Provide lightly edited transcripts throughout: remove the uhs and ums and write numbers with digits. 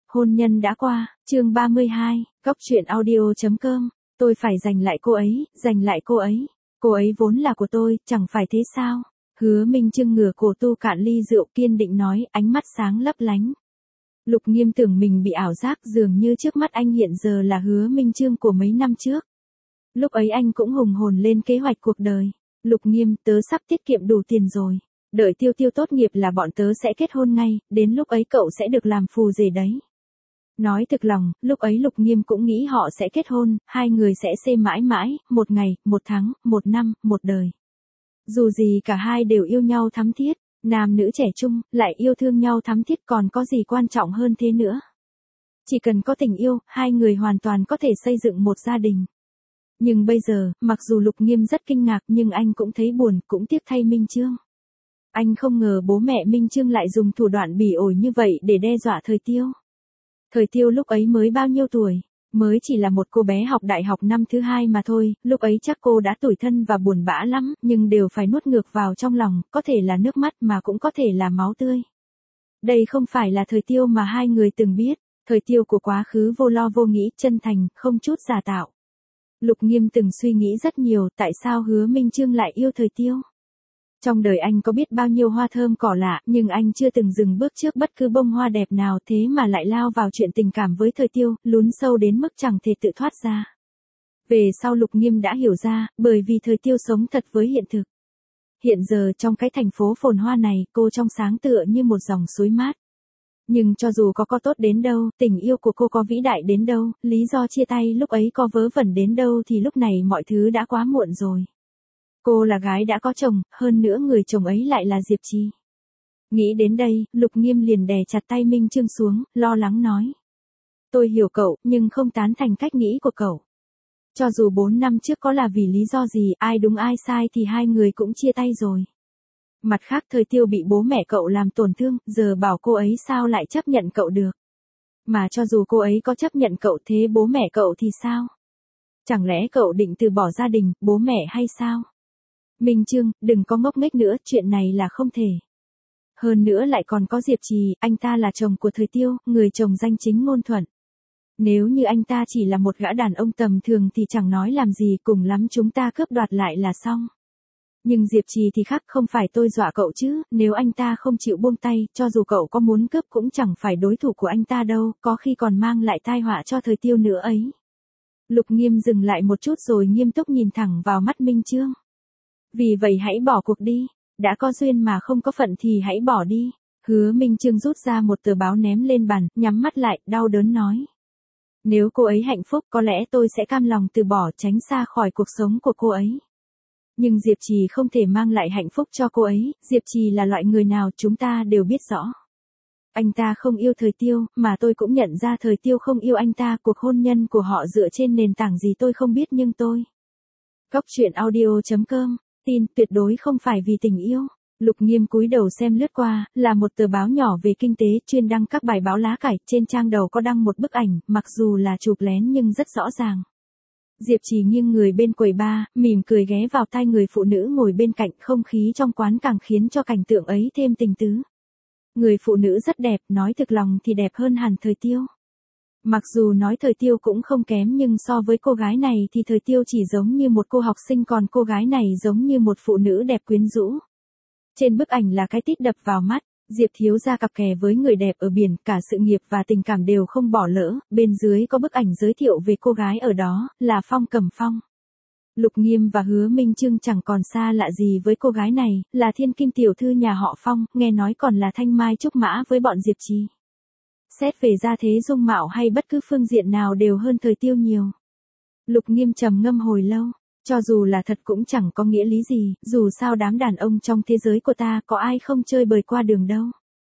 Hôn nhân đã qua, chương 32, góc truyện audio.com, tôi phải giành lại cô ấy, giành lại cô ấy. Cô ấy vốn là của tôi, chẳng phải thế sao? Hứa Minh Chương ngửa cổ tu cạn ly rượu kiên định nói, ánh mắt sáng lấp lánh. Lục Nghiêm tưởng mình bị ảo giác, dường như trước mắt anh hiện giờ là Hứa Minh Chương của mấy năm trước. Lúc ấy anh cũng hùng hồn lên kế hoạch cuộc đời. Lục Nghiêm, tớ sắp tiết kiệm đủ tiền rồi. Đợi Tiêu Tiêu tốt nghiệp là bọn tớ sẽ kết hôn ngay, đến lúc ấy cậu sẽ được làm phù rể đấy. Nói thực lòng, lúc ấy Lục Nghiêm cũng nghĩ họ sẽ kết hôn, hai người sẽ xê mãi mãi, một ngày, một tháng, một năm, một đời. Dù gì cả hai đều yêu nhau thắm thiết, nam nữ trẻ trung, lại yêu thương nhau thắm thiết, còn có gì quan trọng hơn thế nữa. Chỉ cần có tình yêu, hai người hoàn toàn có thể xây dựng một gia đình. Nhưng bây giờ, mặc dù Lục Nghiêm rất kinh ngạc nhưng anh cũng thấy buồn, cũng tiếc thay Minh Chương. Anh không ngờ bố mẹ Minh Chương lại dùng thủ đoạn bỉ ổi như vậy để đe dọa Thời Tiêu. Thời Tiêu lúc ấy mới bao nhiêu tuổi, mới chỉ là một cô bé học đại học năm thứ 2 mà thôi, lúc ấy chắc cô đã tủi thân và buồn bã lắm, nhưng đều phải nuốt ngược vào trong lòng, có thể là nước mắt mà cũng có thể là máu tươi. Đây không phải là Thời Tiêu mà hai người từng biết, Thời Tiêu của quá khứ vô lo vô nghĩ, chân thành, không chút giả tạo. Lục Nghiêm từng suy nghĩ rất nhiều tại sao Hứa Minh Chương lại yêu Thời Tiêu. Trong đời anh có biết bao nhiêu hoa thơm cỏ lạ, nhưng anh chưa từng dừng bước trước bất cứ bông hoa đẹp nào, thế mà lại lao vào chuyện tình cảm với Thời Tiêu, lún sâu đến mức chẳng thể tự thoát ra. Về sau Lục Nghiêm đã hiểu ra, bởi vì Thời Tiêu sống thật với hiện thực. Hiện giờ trong cái thành phố phồn hoa này, cô trong sáng tựa như một dòng suối mát. Nhưng cho dù có tốt đến đâu, tình yêu của cô có vĩ đại đến đâu, lý do chia tay lúc ấy có vớ vẩn đến đâu thì lúc này mọi thứ đã quá muộn rồi. Cô là gái đã có chồng, hơn nữa người chồng ấy lại là Diệp Trì. Nghĩ đến đây, Lục Nghiêm liền đè chặt tay Minh Chương xuống, lo lắng nói. Tôi hiểu cậu, nhưng không tán thành cách nghĩ của cậu. Cho dù 4 năm trước có là vì lý do gì, ai đúng ai sai thì hai người cũng chia tay rồi. Mặt khác Thời Tiêu bị bố mẹ cậu làm tổn thương, giờ bảo cô ấy sao lại chấp nhận cậu được. Mà cho dù cô ấy có chấp nhận cậu thế bố mẹ cậu thì sao? Chẳng lẽ cậu định từ bỏ gia đình, bố mẹ hay sao? Minh Chương, đừng có ngốc nghếch nữa, chuyện này là không thể. Hơn nữa lại còn có Diệp Trì, anh ta là chồng của Thời Tiêu, người chồng danh chính ngôn thuận. Nếu như anh ta chỉ là một gã đàn ông tầm thường thì chẳng nói làm gì, cùng lắm chúng ta cướp đoạt lại là xong. Nhưng Diệp Trì thì khác, không phải tôi dọa cậu chứ, nếu anh ta không chịu buông tay, cho dù cậu có muốn cướp cũng chẳng phải đối thủ của anh ta đâu, có khi còn mang lại tai họa cho Thời Tiêu nữa ấy. Lục Nghiêm dừng lại một chút rồi nghiêm túc nhìn thẳng vào mắt Minh Chương. Vì vậy hãy bỏ cuộc đi, đã có duyên mà không có phận thì hãy bỏ đi. Hứa Minh Chương rút ra một tờ báo ném lên bàn, nhắm mắt lại, đau đớn nói. Nếu cô ấy hạnh phúc có lẽ tôi sẽ cam lòng từ bỏ, tránh xa khỏi cuộc sống của cô ấy. Nhưng Diệp Trì không thể mang lại hạnh phúc cho cô ấy, Diệp Trì là loại người nào chúng ta đều biết rõ. Anh ta không yêu Thời Tiêu, mà tôi cũng nhận ra Thời Tiêu không yêu anh ta, cuộc hôn nhân của họ dựa trên nền tảng gì tôi không biết nhưng tôi. Góc truyện audio.com, tin tuyệt đối không phải vì tình yêu. Lục Nghiêm cúi đầu xem lướt qua, là một tờ báo nhỏ về kinh tế chuyên đăng các bài báo lá cải, trên trang đầu có đăng một bức ảnh, mặc dù là chụp lén nhưng rất rõ ràng. Diệp Trì nghiêng người bên quầy bar, mỉm cười ghé vào tai người phụ nữ ngồi bên cạnh, không khí trong quán càng khiến cho cảnh tượng ấy thêm tình tứ. Người phụ nữ rất đẹp, nói thực lòng thì đẹp hơn hẳn Thời Tiêu. Mặc dù nói Thời Tiêu cũng không kém nhưng so với cô gái này thì Thời Tiêu chỉ giống như một cô học sinh, còn cô gái này giống như một phụ nữ đẹp quyến rũ. Trên bức ảnh là cái tít đập vào mắt, Diệp thiếu gia cặp kè với người đẹp ở biển, cả sự nghiệp và tình cảm đều không bỏ lỡ, bên dưới có bức ảnh giới thiệu về cô gái ở đó, là Phong Cẩm Phong. Lục Nghiêm và Hứa Minh Chương chẳng còn xa lạ gì với cô gái này, là thiên kim tiểu thư nhà họ Phong, nghe nói còn là thanh mai trúc mã với bọn Diệp Trì. Xét về gia thế dung mạo hay bất cứ phương diện nào đều hơn Thời Tiêu nhiều. Lục Nghiêm trầm ngâm hồi lâu, cho dù là thật cũng chẳng có nghĩa lý gì, dù sao đám đàn ông trong thế giới của ta có ai không chơi bời qua đường đâu.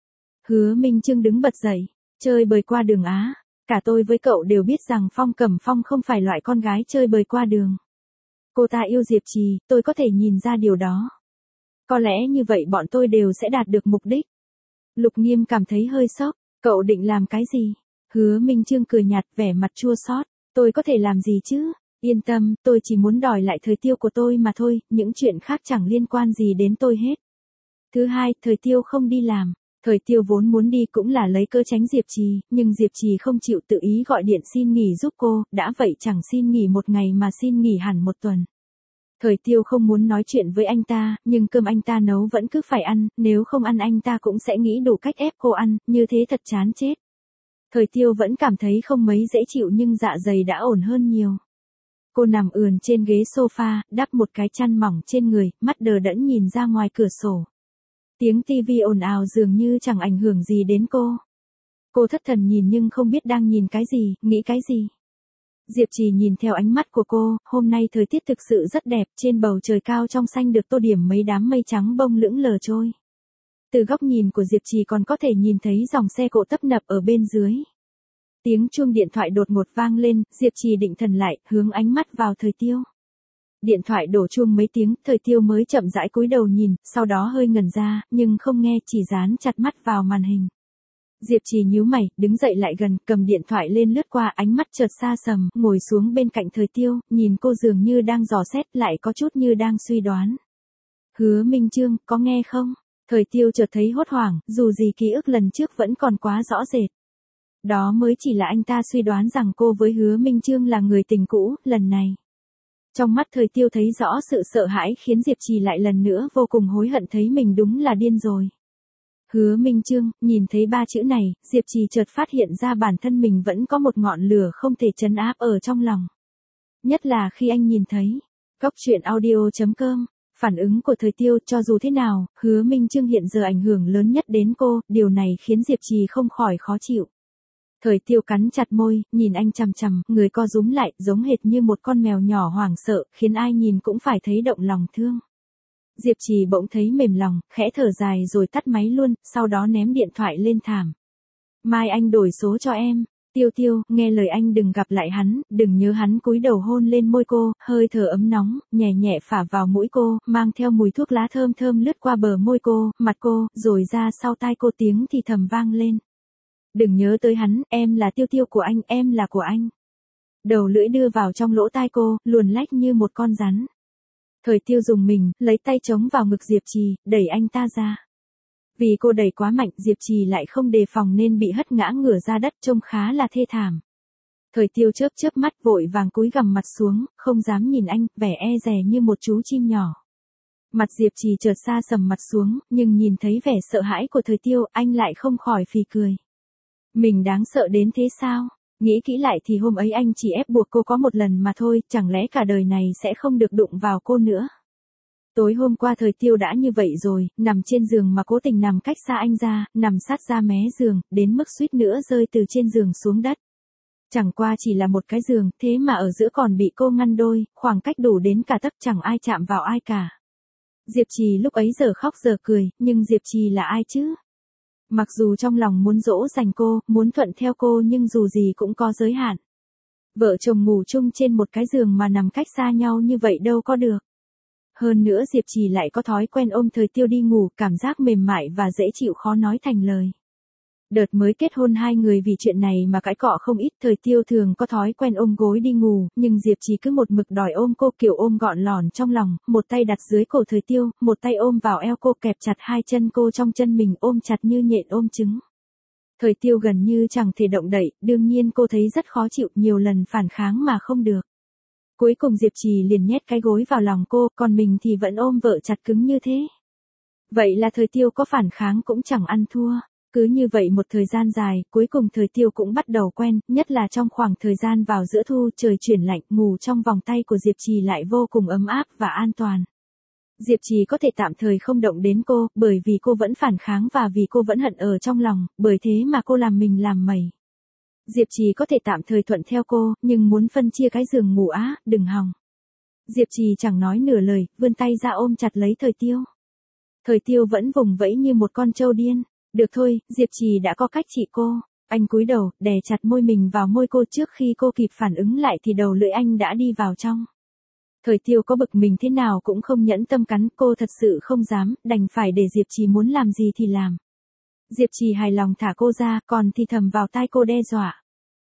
Hứa Minh Chương đứng bật dậy, chơi bời qua đường á, cả tôi với cậu đều biết rằng Phong Cẩm Phong không phải loại con gái chơi bời qua đường. Cô ta yêu Diệp Trì, tôi có thể nhìn ra điều đó. Có lẽ như vậy bọn tôi đều sẽ đạt được mục đích. Lục Nghiêm cảm thấy hơi sốc, cậu định làm cái gì? Hứa Minh Chương cười nhạt, vẻ mặt chua xót. Tôi có thể làm gì chứ? Yên tâm, tôi chỉ muốn đòi lại Thời Tiêu của tôi mà thôi, những chuyện khác chẳng liên quan gì đến tôi hết. Thứ hai, Thời Tiêu không đi làm. Thời Tiêu vốn muốn đi cũng là lấy cớ tránh Diệp Trì, nhưng Diệp Trì không chịu tự ý gọi điện xin nghỉ giúp cô, đã vậy chẳng xin nghỉ một ngày mà xin nghỉ hẳn một tuần. Thời Tiêu không muốn nói chuyện với anh ta, nhưng cơm anh ta nấu vẫn cứ phải ăn, nếu không ăn anh ta cũng sẽ nghĩ đủ cách ép cô ăn, như thế thật chán chết. Thời Tiêu vẫn cảm thấy không mấy dễ chịu nhưng dạ dày đã ổn hơn nhiều. Cô nằm ườn trên ghế sofa, đắp một cái chăn mỏng trên người, mắt đờ đẫn nhìn ra ngoài cửa sổ. Tiếng tivi ồn ào dường như chẳng ảnh hưởng gì đến cô. Cô thất thần nhìn nhưng không biết đang nhìn cái gì, nghĩ cái gì. Diệp Trì nhìn theo ánh mắt của cô, hôm nay thời tiết thực sự rất đẹp, trên bầu trời cao trong xanh được tô điểm mấy đám mây trắng bông lững lờ trôi. Từ góc nhìn của Diệp Trì còn có thể nhìn thấy dòng xe cộ tấp nập ở bên dưới. Tiếng chuông điện thoại đột ngột vang lên, Diệp Trì định thần lại, hướng ánh mắt vào Thời Tiêu. Điện thoại đổ chuông mấy tiếng, Thời Tiêu mới chậm rãi cúi đầu nhìn, sau đó hơi ngẩn ra, nhưng không nghe, chỉ dán chặt mắt vào màn hình. Diệp Trì nhíu mày, đứng dậy lại gần, cầm điện thoại lên lướt qua, ánh mắt chợt xa sầm, ngồi xuống bên cạnh Thời Tiêu, nhìn cô dường như đang dò xét, lại có chút như đang suy đoán. Hứa Minh Chương, có nghe không? Thời Tiêu chợt thấy hốt hoảng, dù gì ký ức lần trước vẫn còn quá rõ rệt. Đó mới chỉ là anh ta suy đoán rằng cô với Hứa Minh Chương là người tình cũ, lần này. Trong mắt Thời Tiêu thấy rõ sự sợ hãi khiến Diệp Trì lại lần nữa vô cùng hối hận thấy mình đúng là điên rồi. Hứa Minh Chương, nhìn thấy ba chữ này, Diệp Trì chợt phát hiện ra bản thân mình vẫn có một ngọn lửa không thể trấn áp ở trong lòng. Nhất là khi anh nhìn thấy. Cóc truyện audio.com, phản ứng của Thời Tiêu cho dù thế nào, Hứa Minh Chương hiện giờ ảnh hưởng lớn nhất đến cô, điều này khiến Diệp Trì không khỏi khó chịu. Thời Tiêu cắn chặt môi, nhìn anh chằm chằm, người co rúm lại, giống hệt như một con mèo nhỏ hoảng sợ, khiến ai nhìn cũng phải thấy động lòng thương. Diệp Trì bỗng thấy mềm lòng, khẽ thở dài rồi tắt máy luôn, sau đó ném điện thoại lên thảm. Mai anh đổi số cho em. Tiêu Tiêu, nghe lời anh đừng gặp lại hắn, đừng nhớ hắn. Cúi đầu hôn lên môi cô, hơi thở ấm nóng, nhẹ nhẹ phả vào mũi cô, mang theo mùi thuốc lá thơm thơm lướt qua bờ môi cô, mặt cô, rồi ra sau tai cô tiếng thì thầm vang lên. Đừng nhớ tới hắn, em là Tiêu Tiêu của anh, em là của anh. Đầu lưỡi đưa vào trong lỗ tai cô, luồn lách như một con rắn. Thời Tiêu dùng mình, lấy tay chống vào ngực Diệp Trì, đẩy anh ta ra. Vì cô đẩy quá mạnh, Diệp Trì lại không đề phòng nên bị hất ngã ngửa ra đất, trông khá là thê thảm. Thời Tiêu chớp chớp mắt vội vàng cúi gằm mặt xuống, không dám nhìn anh, vẻ e dè như một chú chim nhỏ. Mặt Diệp Trì chợt xa sầm mặt xuống, nhưng nhìn thấy vẻ sợ hãi của Thời Tiêu, anh lại không khỏi phì cười. Mình đáng sợ đến thế sao? Nghĩ kỹ lại thì hôm ấy anh chỉ ép buộc cô có một lần mà thôi, chẳng lẽ cả đời này sẽ không được đụng vào cô nữa? Tối hôm qua Thời Tiêu đã như vậy rồi, nằm trên giường mà cố tình nằm cách xa anh ra, nằm sát ra mé giường, đến mức suýt nữa rơi từ trên giường xuống đất. Chẳng qua chỉ là một cái giường, thế mà ở giữa còn bị cô ngăn đôi, khoảng cách đủ đến cả tấc, chẳng ai chạm vào ai cả. Diệp Trì lúc ấy giờ khóc giờ cười, nhưng Diệp Trì là ai chứ? Mặc dù trong lòng muốn dỗ dành cô, muốn thuận theo cô nhưng dù gì cũng có giới hạn. Vợ chồng ngủ chung trên một cái giường mà nằm cách xa nhau như vậy đâu có được. Hơn nữa Diệp Trì lại có thói quen ôm Thời Tiêu đi ngủ, cảm giác mềm mại và dễ chịu khó nói thành lời. Đợt mới kết hôn hai người vì chuyện này mà cãi cọ không ít. Thời Tiêu thường có thói quen ôm gối đi ngủ, nhưng Diệp Trì cứ một mực đòi ôm cô, kiểu ôm gọn lỏn trong lòng, một tay đặt dưới cổ Thời Tiêu, một tay ôm vào eo cô, kẹp chặt hai chân cô trong chân mình, ôm chặt như nhện ôm trứng. Thời Tiêu gần như chẳng thể động đậy, đương nhiên cô thấy rất khó chịu, nhiều lần phản kháng mà không được. Cuối cùng Diệp Trì liền nhét cái gối vào lòng cô, còn mình thì vẫn ôm vợ chặt cứng như thế. Vậy là Thời Tiêu có phản kháng cũng chẳng ăn thua. Cứ như vậy một thời gian dài, cuối cùng Thời Tiêu cũng bắt đầu quen, nhất là trong khoảng thời gian vào giữa thu, trời chuyển lạnh, ngủ trong vòng tay của Diệp Trì lại vô cùng ấm áp và an toàn. Diệp Trì có thể tạm thời không động đến cô, bởi vì cô vẫn phản kháng và vì cô vẫn hận ở trong lòng, bởi thế mà cô làm mình làm mẩy. Diệp Trì có thể tạm thời thuận theo cô, nhưng muốn phân chia cái giường ngủ á, đừng hòng. Diệp Trì chẳng nói nửa lời, vươn tay ra ôm chặt lấy Thời Tiêu. Thời Tiêu vẫn vùng vẫy như một con trâu điên. Được thôi, Diệp Trì đã có cách trị cô. Anh cúi đầu, đè chặt môi mình vào môi cô, trước khi cô kịp phản ứng lại thì đầu lưỡi anh đã đi vào trong. Thời Tiêu có bực mình thế nào cũng không nhẫn tâm cắn, cô thật sự không dám, đành phải để Diệp Trì muốn làm gì thì làm. Diệp Trì hài lòng thả cô ra, còn thì thầm vào tai cô đe dọa.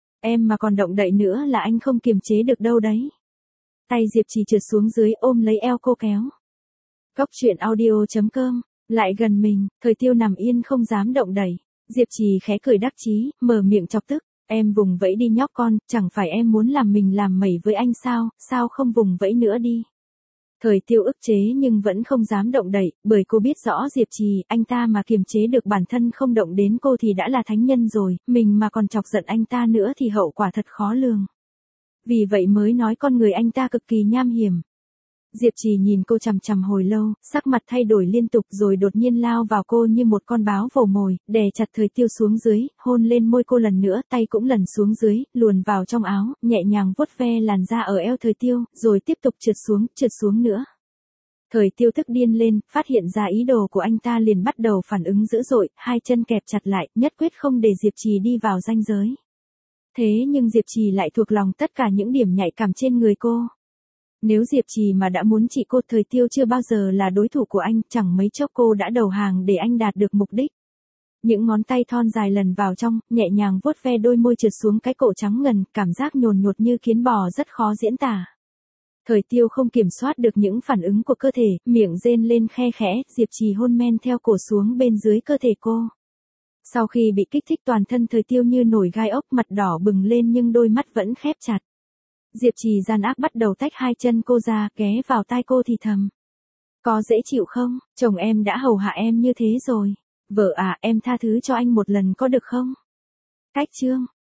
Em mà còn động đậy nữa là anh không kiềm chế được đâu đấy. Tay Diệp Trì trượt xuống dưới ôm lấy eo cô kéo. Cóc truyện audio.com Lại gần mình, Thời Tiêu nằm yên không dám động đẩy. Diệp Trì khẽ cười đắc chí, mở miệng chọc tức. Em vùng vẫy đi nhóc con, chẳng phải em muốn làm mình làm mẩy với anh sao, sao không vùng vẫy nữa đi. Thời Tiêu ức chế nhưng vẫn không dám động đậy, bởi cô biết rõ Diệp Trì, anh ta mà kiềm chế được bản thân không động đến cô thì đã là thánh nhân rồi, mình mà còn chọc giận anh ta nữa thì hậu quả thật khó lường. Vì vậy mới nói con người anh ta cực kỳ nham hiểm. Diệp Trì nhìn cô chằm chằm hồi lâu, sắc mặt thay đổi liên tục rồi đột nhiên lao vào cô như một con báo vồ mồi, đè chặt Thời Tiêu xuống dưới, hôn lên môi cô lần nữa, tay cũng lần xuống dưới, luồn vào trong áo, nhẹ nhàng vuốt ve làn da ở eo Thời Tiêu, rồi tiếp tục trượt xuống nữa. Thời Tiêu tức điên lên, phát hiện ra ý đồ của anh ta liền bắt đầu phản ứng dữ dội, hai chân kẹp chặt lại, nhất quyết không để Diệp Trì đi vào ranh giới. Thế nhưng Diệp Trì lại thuộc lòng tất cả những điểm nhạy cảm trên người cô. Nếu Diệp Trì mà đã muốn trị cô, Thời Tiêu chưa bao giờ là đối thủ của anh, chẳng mấy chốc cô đã đầu hàng để anh đạt được mục đích. Những ngón tay thon dài lần vào trong, nhẹ nhàng vuốt ve đôi môi trượt xuống cái cổ trắng ngần, cảm giác nhồn nhột như kiến bò rất khó diễn tả. Thời Tiêu không kiểm soát được những phản ứng của cơ thể, miệng rên lên khe khẽ, Diệp Trì hôn men theo cổ xuống bên dưới cơ thể cô. Sau khi bị kích thích toàn thân Thời Tiêu như nổi gai ốc, mặt đỏ bừng lên nhưng đôi mắt vẫn khép chặt. Diệp Trì gian ác bắt đầu tách hai chân cô ra, ghé vào tai cô thì thầm. Có dễ chịu không, chồng em đã hầu hạ em như thế rồi. Vợ à, em tha thứ cho anh một lần có được không? Cách chương